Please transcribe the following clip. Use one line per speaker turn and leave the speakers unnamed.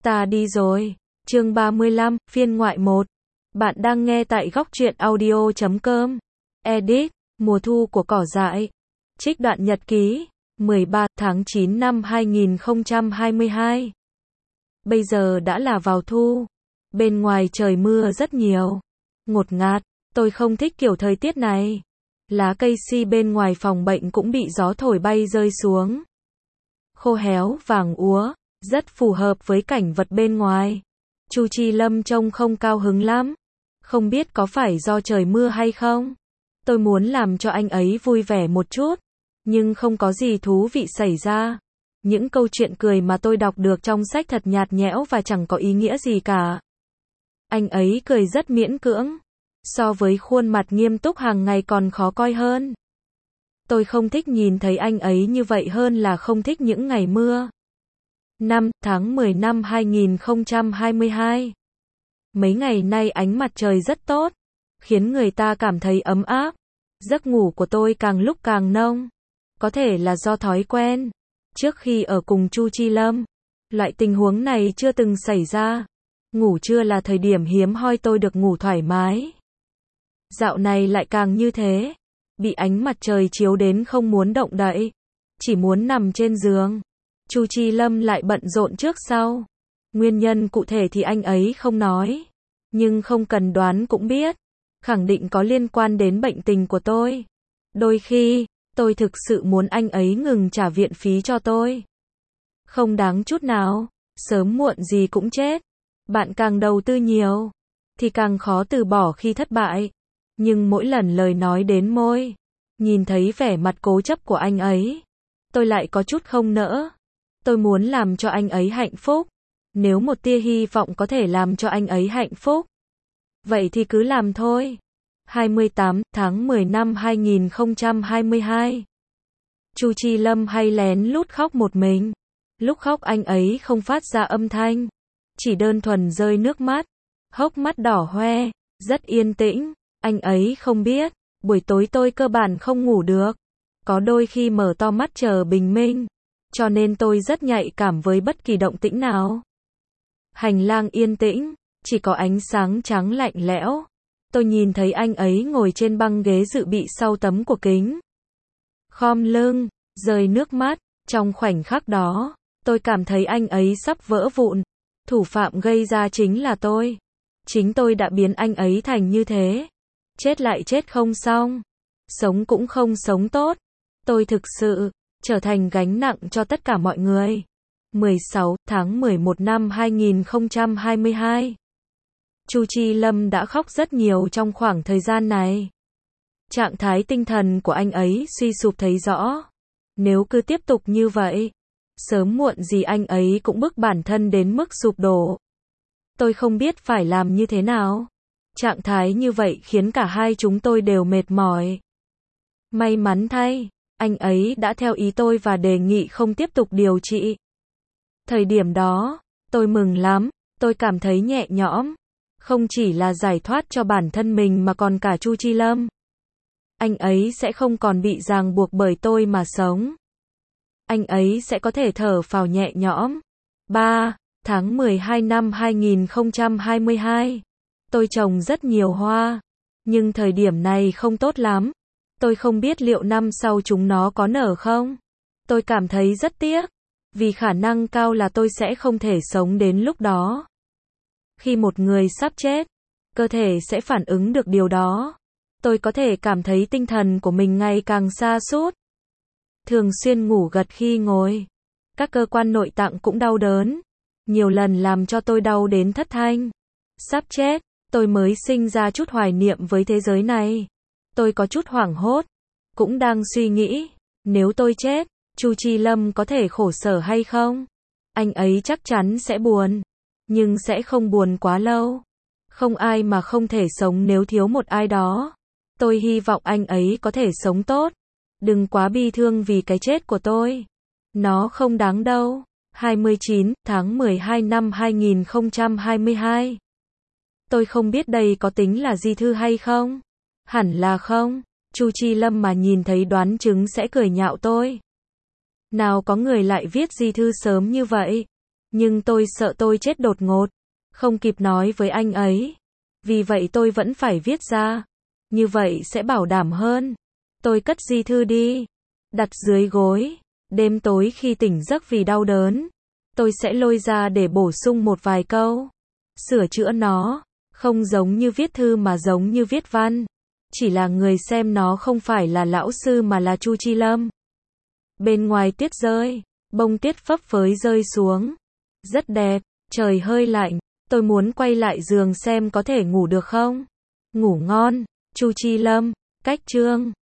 Ta đi rồi. Chương 35, phiên ngoại 1. Bạn đang nghe tại góc truyện audio.com. Edit, mùa thu của cỏ dại. Trích đoạn nhật ký, 13 tháng 9 năm 2022. Bây giờ đã là vào thu. Bên ngoài trời mưa rất nhiều. Ngột ngạt, tôi không thích kiểu thời tiết này. Lá cây si bên ngoài phòng bệnh cũng bị gió thổi bay rơi xuống. Khô héo, vàng úa, rất phù hợp với cảnh vật bên ngoài. Chu Chi Lâm trông không cao hứng lắm. Không biết có phải do trời mưa hay không? Tôi muốn làm cho anh ấy vui vẻ một chút. Nhưng không có gì thú vị xảy ra. Những câu chuyện cười mà tôi đọc được trong sách thật nhạt nhẽo và chẳng có ý nghĩa gì cả. Anh ấy cười rất miễn cưỡng. So với khuôn mặt nghiêm túc hàng ngày còn khó coi hơn. Tôi không thích nhìn thấy anh ấy như vậy hơn là không thích những ngày mưa. 5 tháng 10 năm 2022. Mấy ngày nay ánh mặt trời rất tốt, khiến người ta cảm thấy ấm áp. Giấc ngủ của tôi càng lúc càng nông. Có thể là do thói quen. Trước khi ở cùng Chu Chi Lâm, loại tình huống này chưa từng xảy ra. Ngủ trưa là thời điểm hiếm hoi tôi được ngủ thoải mái. Dạo này lại càng như thế. Bị ánh mặt trời chiếu đến không muốn động đậy. Chỉ muốn nằm trên giường. Chu Chi Lâm lại bận rộn trước sau. Nguyên nhân cụ thể thì anh ấy không nói. Nhưng không cần đoán cũng biết. Khẳng định có liên quan đến bệnh tình của tôi. Đôi khi, tôi thực sự muốn anh ấy ngừng trả viện phí cho tôi. Không đáng chút nào. Sớm muộn gì cũng chết. Bạn càng đầu tư nhiều, thì càng khó từ bỏ khi thất bại. Nhưng mỗi lần lời nói đến môi, nhìn thấy vẻ mặt cố chấp của anh ấy, tôi lại có chút không nỡ. Tôi muốn làm cho anh ấy hạnh phúc. Nếu một tia hy vọng có thể làm cho anh ấy hạnh phúc, vậy thì cứ làm thôi. 28 tháng 10 năm 2022. Chu Chi Lâm hay lén lút khóc một mình. Lúc khóc anh ấy không phát ra âm thanh, chỉ đơn thuần rơi nước mắt, hốc mắt đỏ hoe, rất yên tĩnh. Anh ấy không biết, buổi tối tôi cơ bản không ngủ được. Có đôi khi mở to mắt chờ bình minh, cho nên tôi rất nhạy cảm với bất kỳ động tĩnh nào. Hành lang yên tĩnh, chỉ có ánh sáng trắng lạnh lẽo. Tôi nhìn thấy anh ấy ngồi trên băng ghế dự bị sau tấm của kính. Khom lưng, rơi nước mắt. Trong khoảnh khắc đó, tôi cảm thấy anh ấy sắp vỡ vụn. Thủ phạm gây ra chính là tôi. Chính tôi đã biến anh ấy thành như thế. Chết lại chết không xong. Sống cũng không sống tốt. Tôi thực sự trở thành gánh nặng cho tất cả mọi người. 16 tháng 11 năm 2022. Chu Chi Lâm đã khóc rất nhiều trong khoảng thời gian này. Trạng thái tinh thần của anh ấy suy sụp thấy rõ. Nếu cứ tiếp tục như vậy, sớm muộn gì anh ấy cũng bức bản thân đến mức sụp đổ. Tôi không biết phải làm như thế nào. Trạng thái như vậy khiến cả hai chúng tôi đều mệt mỏi. May mắn thay, anh ấy đã theo ý tôi và đề nghị không tiếp tục điều trị. Thời điểm đó, tôi mừng lắm, tôi cảm thấy nhẹ nhõm. Không chỉ là giải thoát cho bản thân mình mà còn cả Chu Chi Lâm. Anh ấy sẽ không còn bị ràng buộc bởi tôi mà sống. Anh ấy sẽ có thể thở phào nhẹ nhõm. 3 tháng 12 năm 2022. Tôi trồng rất nhiều hoa. Nhưng thời điểm này không tốt lắm. Tôi không biết liệu năm sau chúng nó có nở không. Tôi cảm thấy rất tiếc. Vì khả năng cao là tôi sẽ không thể sống đến lúc đó. Khi một người sắp chết, cơ thể sẽ phản ứng được điều đó. Tôi có thể cảm thấy tinh thần của mình ngày càng sa sút. Thường xuyên ngủ gật khi ngồi. Các cơ quan nội tạng cũng đau đớn. Nhiều lần làm cho tôi đau đến thất thanh. Sắp chết, tôi mới sinh ra chút hoài niệm với thế giới này. Tôi có chút hoảng hốt. Cũng đang suy nghĩ, nếu tôi chết, Chu Chi Lâm có thể khổ sở hay không? Anh ấy chắc chắn sẽ buồn. Nhưng sẽ không buồn quá lâu. Không ai mà không thể sống nếu thiếu một ai đó. Tôi hy vọng anh ấy có thể sống tốt. Đừng quá bi thương vì cái chết của tôi. Nó không đáng đâu. 29 tháng 12 năm 2022. Tôi không biết đây có tính là di thư hay không? Hẳn là không. Chu Chi Lâm mà nhìn thấy đoán chứng sẽ cười nhạo tôi. Nào có người lại viết di thư sớm như vậy. Nhưng tôi sợ tôi chết đột ngột, không kịp nói với anh ấy. Vì vậy tôi vẫn phải viết ra. Như vậy sẽ bảo đảm hơn. Tôi cất di thư đi, đặt dưới gối. Đêm tối khi tỉnh giấc vì đau đớn, tôi sẽ lôi ra để bổ sung một vài câu, sửa chữa nó, không giống như viết thư mà giống như viết văn. Chỉ là người xem nó không phải là lão sư mà là Chu Chi Lâm. Bên ngoài tuyết rơi, bông tuyết phấp phới rơi xuống. Rất đẹp, trời hơi lạnh, tôi muốn quay lại giường xem có thể ngủ được không. Ngủ ngon, Chu Chi Lâm, cách chương.